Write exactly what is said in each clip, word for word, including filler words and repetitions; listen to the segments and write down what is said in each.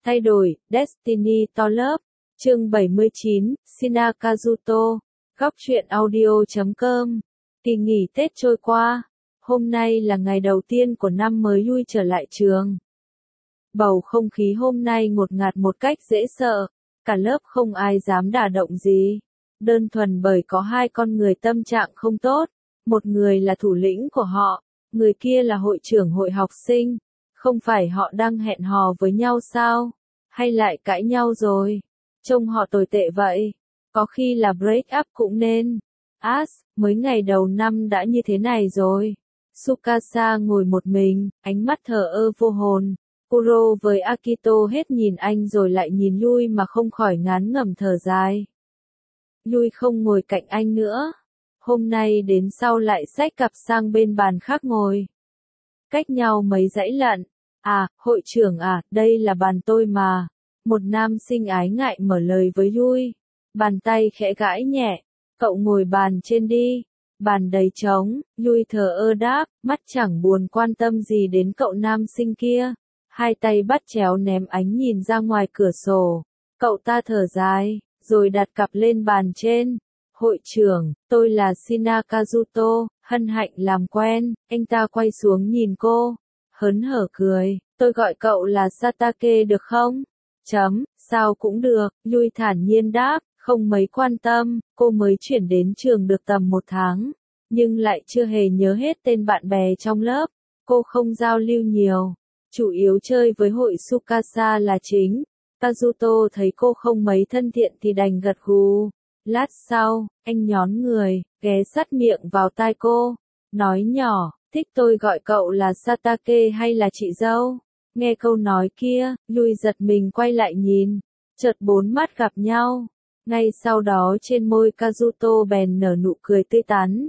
Thay đổi, Destiny to lớp. Chương bảy mươi chín, Shinakazuto. Góc truyện audio chấm com. Kỳ nghỉ Tết trôi qua. Hôm nay là ngày đầu tiên của năm mới Yui trở lại trường. Bầu không khí hôm nay ngột ngạt một cách dễ sợ. Cả lớp không ai dám đả động gì. Đơn thuần bởi có hai con người tâm trạng không tốt. Một người là thủ lĩnh của họ, người kia là hội trưởng hội học sinh. Không phải họ đang hẹn hò với nhau sao? Hay lại cãi nhau rồi? Trông họ tồi tệ vậy. Có khi là break up cũng nên. As, mới ngày đầu năm đã như thế này rồi. Tsukasa ngồi một mình, ánh mắt thờ ơ vô hồn. Kuro với Akito hết nhìn anh rồi lại nhìn Yui mà không khỏi ngán ngẩm thở dài. Yui không ngồi cạnh anh nữa. Hôm nay đến sau lại xách cặp sang bên bàn khác ngồi. Cách nhau mấy dãy lận. À, hội trưởng à, đây là bàn tôi mà. Một nam sinh ái ngại mở lời với Yui. Bàn tay khẽ gãi nhẹ. Cậu ngồi bàn trên đi. Bàn đầy trống, Yui thờ ơ đáp, mắt chẳng buồn quan tâm gì đến cậu nam sinh kia. Hai tay bắt chéo ném ánh nhìn ra ngoài cửa sổ. Cậu ta thở dài, rồi đặt cặp lên bàn trên. Hội trưởng, tôi là Shinakazuto, hân hạnh làm quen. Anh ta quay xuống nhìn cô, hớn hở cười, tôi gọi cậu là Satake được không? Chấm, sao cũng được, Yui thản nhiên đáp, không mấy quan tâm, cô mới chuyển đến trường được tầm một tháng, nhưng lại chưa hề nhớ hết tên bạn bè trong lớp. Cô không giao lưu nhiều, chủ yếu chơi với hội Tsukasa là chính. Kazuto thấy cô không mấy thân thiện thì đành gật gù. Lát sau, anh nhón người, ghé sát miệng vào tai cô, nói nhỏ, thích tôi gọi cậu là Satake hay là chị dâu? Nghe câu nói kia, Yui giật mình quay lại nhìn, chợt bốn mắt gặp nhau. Ngay sau đó trên môi Kazuto bèn nở nụ cười tươi tắn.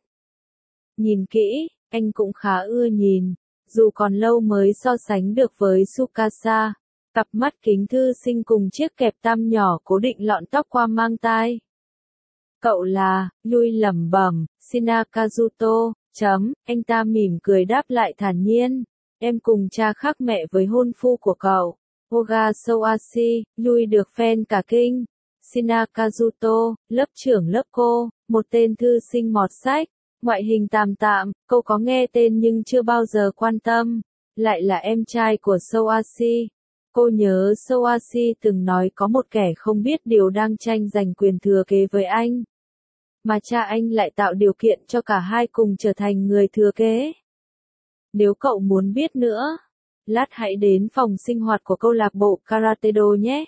Nhìn kỹ, anh cũng khá ưa nhìn, dù còn lâu mới so sánh được với Tsukasa. Cặp mắt kính thư sinh cùng chiếc kẹp tăm nhỏ cố định lọn tóc qua mang tai. Cậu là, Yui lẩm bẩm, Shinakazuto, chấm, anh ta mỉm cười đáp lại thản nhiên. Em cùng cha khác mẹ với hôn phu của cậu. Oga Soashi, Yui được fan cả kinh. Shinakazuto, lớp trưởng lớp cô, một tên thư sinh mọt sách, ngoại hình tạm tạm, cô có nghe tên nhưng chưa bao giờ quan tâm. Lại là em trai của Soashi. Cô nhớ Soashi từng nói có một kẻ không biết điều đang tranh giành quyền thừa kế với anh. Mà cha anh lại tạo điều kiện cho cả hai cùng trở thành người thừa kế. Nếu cậu muốn biết nữa, lát hãy đến phòng sinh hoạt của câu lạc bộ Karate-do nhé.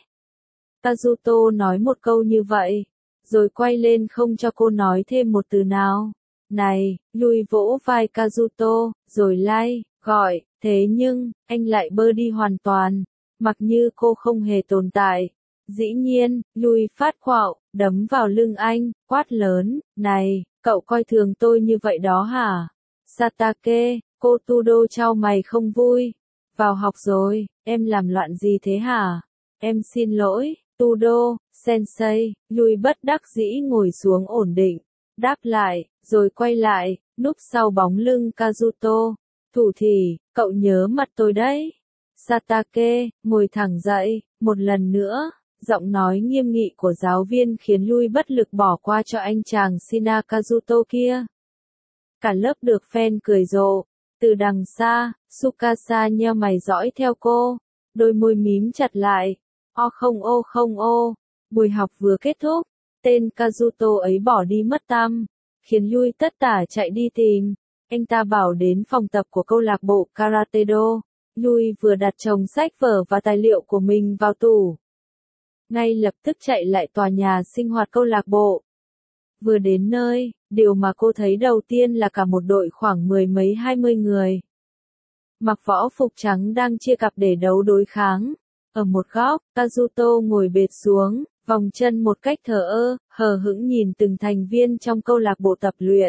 Kazuto nói một câu như vậy, rồi quay lên không cho cô nói thêm một từ nào. Này, Yui vỗ vai Kazuto, rồi lay, gọi, thế nhưng, anh lại bơ đi hoàn toàn, mặc như cô không hề tồn tại. Dĩ nhiên, Yui phát quạo, đấm vào lưng anh, quát lớn, này, cậu coi thường tôi như vậy đó hả? Satake, cô Tudo chau mày không vui. Vào học rồi, em làm loạn gì thế hả? Em xin lỗi, Tudo, sensei. Yui bất đắc dĩ ngồi xuống ổn định, đáp lại, rồi quay lại, núp sau bóng lưng Kazuto. Thủ thỉ, cậu nhớ mặt tôi đấy. Satake, ngồi thẳng dậy, một lần nữa. Giọng nói nghiêm nghị của giáo viên khiến Yui bất lực bỏ qua cho anh chàng Shinakazuto kia. Cả lớp được fan cười rộ. Từ đằng xa, Tsukasa nheo mày dõi theo cô, đôi môi mím chặt lại. O không ô không ô. Buổi học vừa kết thúc, tên Kazuto ấy bỏ đi mất tăm, khiến Yui tất tả chạy đi tìm. Anh ta bảo đến phòng tập của câu lạc bộ Karate-do. Yui vừa đặt chồng sách vở và tài liệu của mình vào tủ, ngay lập tức chạy lại tòa nhà sinh hoạt câu lạc bộ. Vừa đến nơi, điều mà cô thấy đầu tiên là cả một đội khoảng mười mấy hai mươi người. Mặc võ phục trắng đang chia cặp để đấu đối kháng. Ở một góc, Kazuto ngồi bệt xuống, vòng chân một cách thờ ơ, hờ hững nhìn từng thành viên trong câu lạc bộ tập luyện.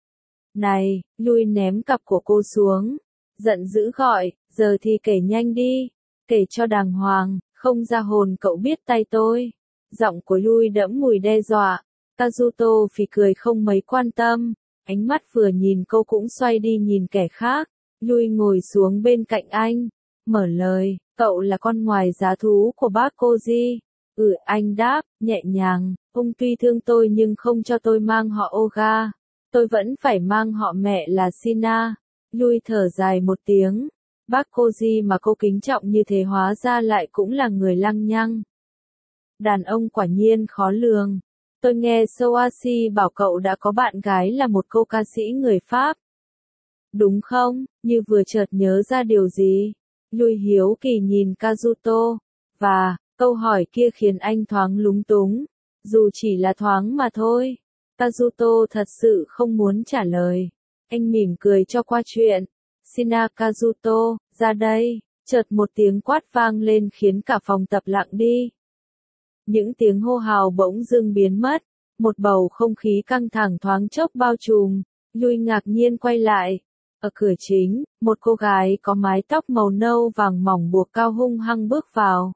Này, Yui ném cặp của cô xuống, giận dữ gọi, giờ thì kể nhanh đi, kể cho đàng hoàng. Không ra hồn cậu biết tay tôi. Giọng của Yui đẫm mùi đe dọa. Kazuto phì cười không mấy quan tâm. Ánh mắt vừa nhìn cô cũng xoay đi nhìn kẻ khác. Yui ngồi xuống bên cạnh anh. Mở lời, Cậu là con ngoài giá thú của bác Koji. Ừ, anh đáp, nhẹ nhàng, ông tuy thương tôi nhưng không cho tôi mang họ Oga. Tôi vẫn phải mang họ mẹ là Shina. Yui thở dài một tiếng. Bác Koji mà cô kính trọng như thế hóa ra lại cũng là người lăng nhăng. Đàn ông quả nhiên khó lường. Tôi nghe Soashi bảo cậu đã có bạn gái là một cô ca sĩ người Pháp. Đúng không? Như vừa chợt nhớ ra điều gì. Yui hiếu kỳ nhìn Kazuto. Và, câu hỏi kia khiến anh thoáng lúng túng. Dù chỉ là thoáng mà thôi. Kazuto thật sự không muốn trả lời. Anh mỉm cười cho qua chuyện. Shina Kazuto, ra đây. Chợt một tiếng quát vang lên khiến cả phòng tập lặng đi. Những tiếng hô hào bỗng dưng biến mất. Một bầu không khí căng thẳng thoáng chốc bao trùm. Yui ngạc nhiên quay lại. Ở cửa chính, một cô gái có mái tóc màu nâu vàng mỏng buộc cao hung hăng bước vào.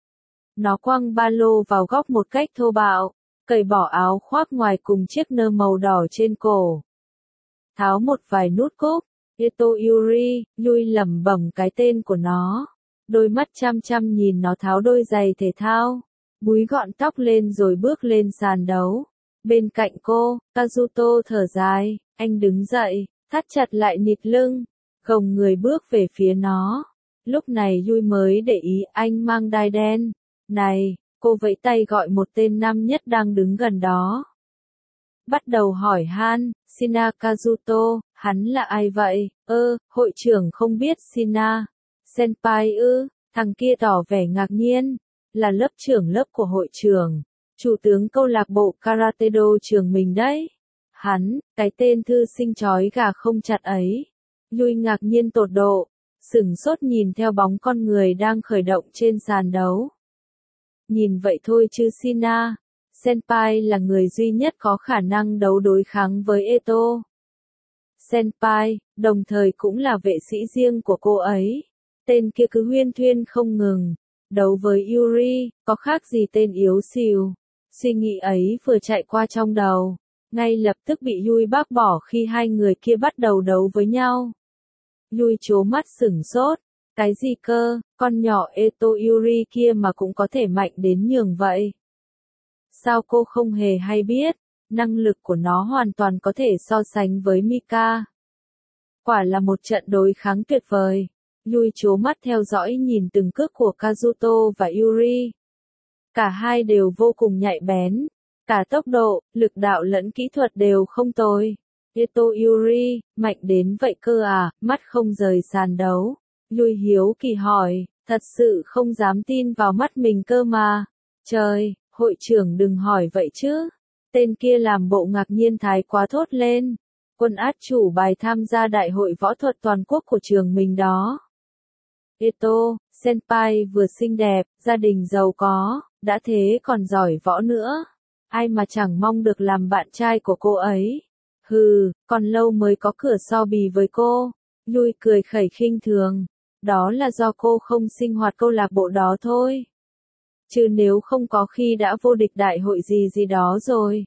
Nó quăng ba lô vào góc một cách thô bạo, cởi bỏ áo khoác ngoài cùng chiếc nơ màu đỏ trên cổ. Tháo một vài nút cúc, Eto Yuri, Yui lẩm bẩm cái tên của nó. Đôi mắt chăm chăm nhìn nó tháo đôi giày thể thao, búi gọn tóc lên rồi bước lên sàn đấu. Bên cạnh cô, Kazuto thở dài, anh đứng dậy, thắt chặt lại nịt lưng, gồng người bước về phía nó. Lúc này Yui mới để ý anh mang đai đen. Này, cô vẫy tay gọi một tên nam nhất đang đứng gần đó. Bắt đầu hỏi han, Shina Kazuto, hắn là ai vậy? Ơ, hội trưởng không biết Shina. Senpai ư, thằng kia tỏ vẻ ngạc nhiên. Là lớp trưởng lớp của hội trưởng. Chủ tướng câu lạc bộ Karate Do trường mình đấy. Hắn, cái tên thư sinh chói gà không chặt ấy. Yui ngạc nhiên tột độ, sửng sốt nhìn theo bóng con người đang khởi động trên sàn đấu. Nhìn vậy thôi chứ Shina, Senpai là người duy nhất có khả năng đấu đối kháng với Eto. Senpai, đồng thời cũng là vệ sĩ riêng của cô ấy. Tên kia cứ huyên thuyên không ngừng. Đấu với Yuri, có khác gì tên yếu xìu. Suy nghĩ ấy vừa chạy qua trong đầu. Ngay lập tức bị Yui bác bỏ khi hai người kia bắt đầu đấu với nhau. Yui trố mắt sửng sốt. Cái gì cơ, con nhỏ Eto Yuri kia mà cũng có thể mạnh đến nhường vậy. Sao cô không hề hay biết, năng lực của nó hoàn toàn có thể so sánh với Mika. Quả là một trận đối kháng tuyệt vời. Yui trố mắt theo dõi nhìn từng cước của Kazuto và Yuri. Cả hai đều vô cùng nhạy bén. Cả tốc độ, lực đạo lẫn kỹ thuật đều không tồi. Eto Yuri, mạnh đến vậy cơ à, mắt không rời sàn đấu. Yui hiếu kỳ hỏi, thật sự không dám tin vào mắt mình cơ mà. Trời, hội trưởng đừng hỏi vậy chứ. Tên kia làm bộ ngạc nhiên thái quá thốt lên. Quân át chủ bài tham gia đại hội võ thuật toàn quốc của trường mình đó. Eto, Senpai vừa xinh đẹp, gia đình giàu có, đã thế còn giỏi võ nữa. Ai mà chẳng mong được làm bạn trai của cô ấy. Hừ, còn lâu mới có cửa so bì với cô. Yui cười khẩy khinh thường. Đó là do cô không sinh hoạt câu lạc bộ đó thôi. Chứ nếu không có khi đã vô địch đại hội gì gì đó rồi.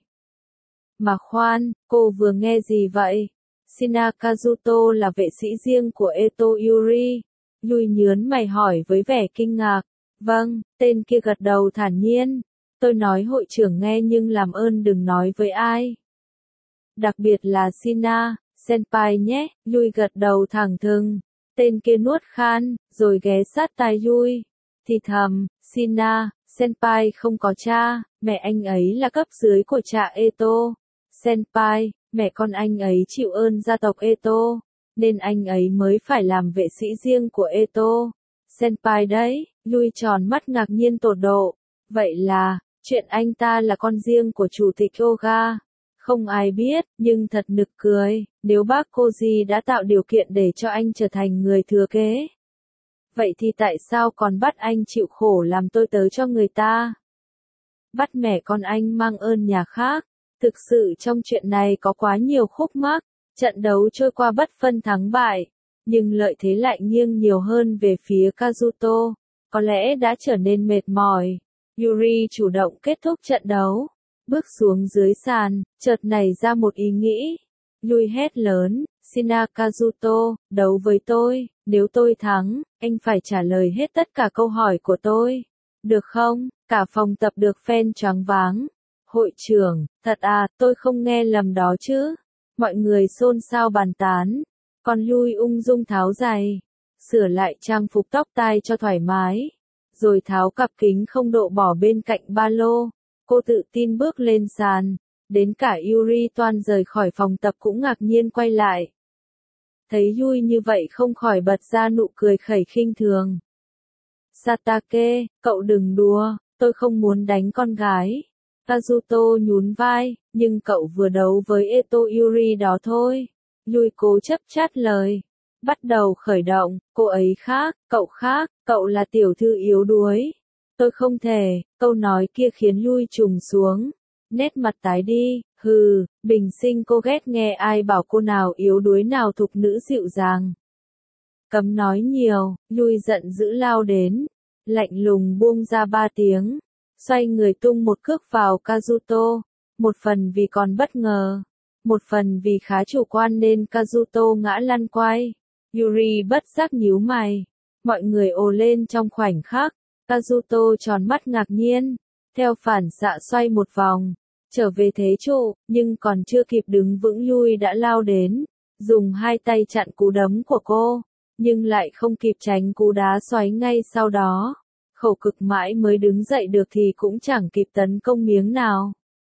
Mà khoan, cô vừa nghe gì vậy? Shina Kazuto là vệ sĩ riêng của Eto Yuri. Yui nhớn mày hỏi với vẻ kinh ngạc. Vâng, tên kia gật đầu thản nhiên. Tôi nói hội trưởng nghe nhưng làm ơn đừng nói với ai. Đặc biệt là Shina, Senpai nhé. Yui gật đầu thẳng thừng. Tên kia nuốt khan, rồi ghé sát tai Yui. Thì thầm, Shina, Senpai không có cha, mẹ anh ấy là cấp dưới của cha Eto. Senpai, mẹ con anh ấy chịu ơn gia tộc Eto, nên anh ấy mới phải làm vệ sĩ riêng của Eto. Senpai đấy, Yui tròn mắt ngạc nhiên tột độ. Vậy là, chuyện anh ta là con riêng của chủ tịch Oga. Không ai biết, nhưng thật nực cười, nếu bác Koji đã tạo điều kiện để cho anh trở thành người thừa kế. Vậy thì tại sao còn bắt anh chịu khổ làm tôi tớ cho người ta? Bắt mẹ con anh mang ơn nhà khác. Thực sự trong chuyện này có quá nhiều khúc mắc. Trận đấu trôi qua bất phân thắng bại. Nhưng lợi thế lại nghiêng nhiều hơn về phía Kazuto. Có lẽ đã trở nên mệt mỏi. Yuri chủ động kết thúc trận đấu. Bước xuống dưới sàn, chợt nảy ra một ý nghĩ. Yui hét lớn, Shinakazuto, đấu với tôi, nếu tôi thắng, anh phải trả lời hết tất cả câu hỏi của tôi. Được không? Cả phòng tập được fan choáng váng. Hội trưởng, thật à, tôi không nghe lầm đó chứ. Mọi người xôn xao bàn tán. Còn Lui ung dung tháo giày, sửa lại trang phục tóc tai cho thoải mái, rồi tháo cặp kính không độ bỏ bên cạnh ba lô. Cô tự tin bước lên sàn. Đến cả Yuri toan rời khỏi phòng tập cũng ngạc nhiên quay lại. Thấy Yui như vậy không khỏi bật ra nụ cười khẩy khinh thường. Satake, cậu đừng đùa, tôi không muốn đánh con gái. Kazuto nhún vai, nhưng cậu vừa đấu với Eto Yuri đó thôi. Yui cố chấp chát lời. Bắt đầu khởi động, cô ấy khác, cậu khác, cậu là tiểu thư yếu đuối. Tôi không thể, câu nói kia khiến Yui trùng xuống. Nét mặt tái đi, hừ, bình sinh cô ghét nghe ai bảo cô nào yếu đuối nào thục nữ dịu dàng. Cấm nói nhiều, Yui giận dữ lao đến, lạnh lùng buông ra ba tiếng, xoay người tung một cước vào Kazuto, một phần vì còn bất ngờ, một phần vì khá chủ quan nên Kazuto ngã lăn quay. Yuri bất giác nhíu mày, mọi người ồ lên trong khoảnh khắc, Kazuto tròn mắt ngạc nhiên, theo phản xạ xoay một vòng, trở về thế trụ, nhưng còn chưa kịp đứng vững Yui đã lao đến, dùng hai tay chặn cú đấm của cô, nhưng lại không kịp tránh cú đá xoáy ngay sau đó. Khổ cực mãi mới đứng dậy được thì cũng chẳng kịp tấn công miếng nào.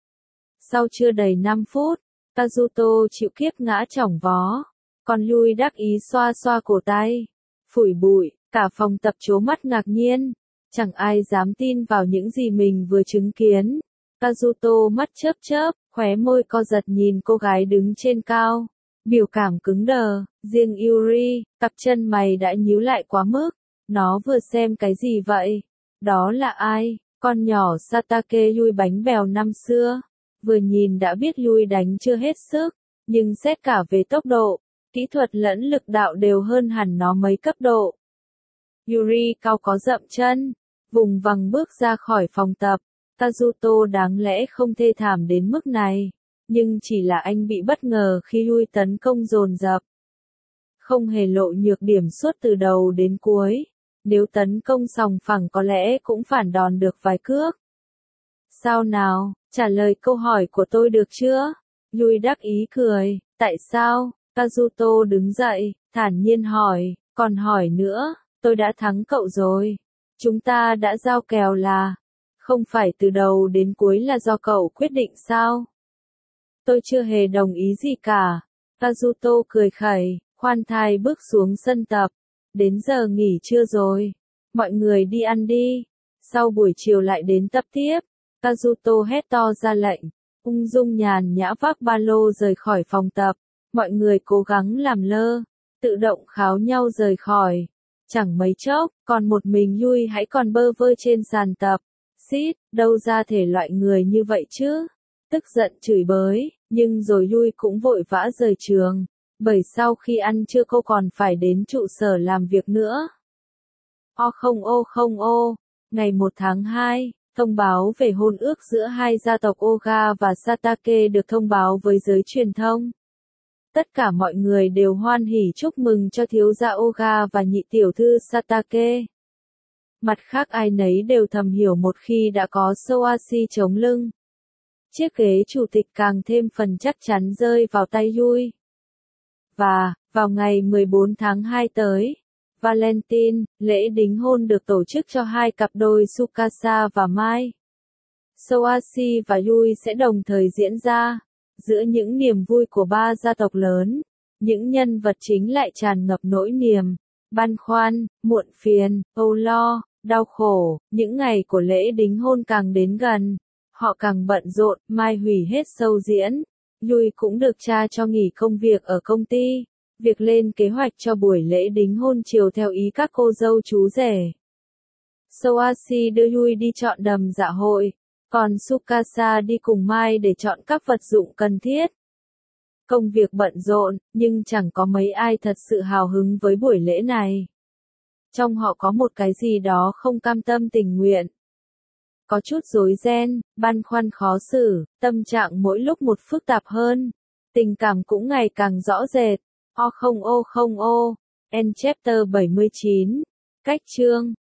Sau chưa đầy năm phút, Kazuto chịu kiếp ngã chỏng vó, còn Yui đắc ý xoa xoa cổ tay, phủi bụi, cả phòng tập trố mắt ngạc nhiên, chẳng ai dám tin vào những gì mình vừa chứng kiến. Kazuto mắt chớp chớp, khóe môi co giật nhìn cô gái đứng trên cao, biểu cảm cứng đờ, riêng Yuri, cặp chân mày đã nhíu lại quá mức. Nó vừa xem cái gì vậy? Đó là ai? Con nhỏ Satake Yui bánh bèo năm xưa. Vừa nhìn đã biết Yui đánh chưa hết sức, nhưng xét cả về tốc độ, kỹ thuật lẫn lực đạo đều hơn hẳn nó mấy cấp độ. Yuri cao có dậm chân, vùng vằng bước ra khỏi phòng tập. Kazuto đáng lẽ không thê thảm đến mức này, nhưng chỉ là anh bị bất ngờ khi Yui tấn công dồn dập. Không hề lộ nhược điểm suốt từ đầu đến cuối. Nếu tấn công sòng phẳng có lẽ cũng phản đòn được vài cước. Sao nào, trả lời câu hỏi của tôi được chưa? Yui đắc ý cười, tại sao? Kazuto đứng dậy, thản nhiên hỏi, còn hỏi nữa, tôi đã thắng cậu rồi. Chúng ta đã giao kèo là, không phải từ đầu đến cuối là do cậu quyết định sao? Tôi chưa hề đồng ý gì cả. Kazuto cười khẩy, khoan thai bước xuống sân tập. Đến giờ nghỉ trưa rồi. Mọi người đi ăn đi. Sau buổi chiều lại đến tập tiếp. Kazuto hét to ra lệnh. Ung dung nhàn nhã vác ba lô rời khỏi phòng tập. Mọi người cố gắng làm lơ. Tự động kháo nhau rời khỏi. Chẳng mấy chốc, còn một mình Yui hãy còn bơ vơ trên sàn tập. Xít, đâu ra thể loại người như vậy chứ? Tức giận chửi bới, nhưng rồi Yui cũng vội vã rời trường. Bởi sau khi ăn trưa cô còn phải đến trụ sở làm việc nữa. O không ô không ô, ngày một tháng hai, thông báo về hôn ước giữa hai gia tộc Oga và Satake được thông báo với giới truyền thông. Tất cả mọi người đều hoan hỉ chúc mừng cho thiếu gia Oga và nhị tiểu thư Satake. Mặt khác ai nấy đều thầm hiểu một khi đã có Soashi chống lưng. Chiếc ghế chủ tịch càng thêm phần chắc chắn rơi vào tay Yui. Và, vào ngày mười bốn tháng hai tới, Valentine, lễ đính hôn được tổ chức cho hai cặp đôi Tsukasa và Mai. Soashi và Yui sẽ đồng thời diễn ra. Giữa những niềm vui của ba gia tộc lớn, những nhân vật chính lại tràn ngập nỗi niềm, băn khoăn, muộn phiền, âu lo, đau khổ. Những ngày của lễ đính hôn càng đến gần, họ càng bận rộn. Mai hủy hết show diễn. Yui cũng được cha cho nghỉ công việc ở công ty. Việc lên kế hoạch cho buổi lễ đính hôn chiều theo ý các cô dâu chú rể. Soashi đưa Yui đi chọn đầm dạ hội, còn Tsukasa đi cùng Mai để chọn các vật dụng cần thiết. Công việc bận rộn, nhưng chẳng có mấy ai thật sự hào hứng với buổi lễ này. Trong họ có một cái gì đó không cam tâm tình nguyện. Có chút rối ren, băn khoăn khó xử, tâm trạng mỗi lúc một phức tạp hơn. Tình cảm cũng ngày càng rõ rệt. O không O không O. End chapter bảy mươi chín. Cách chương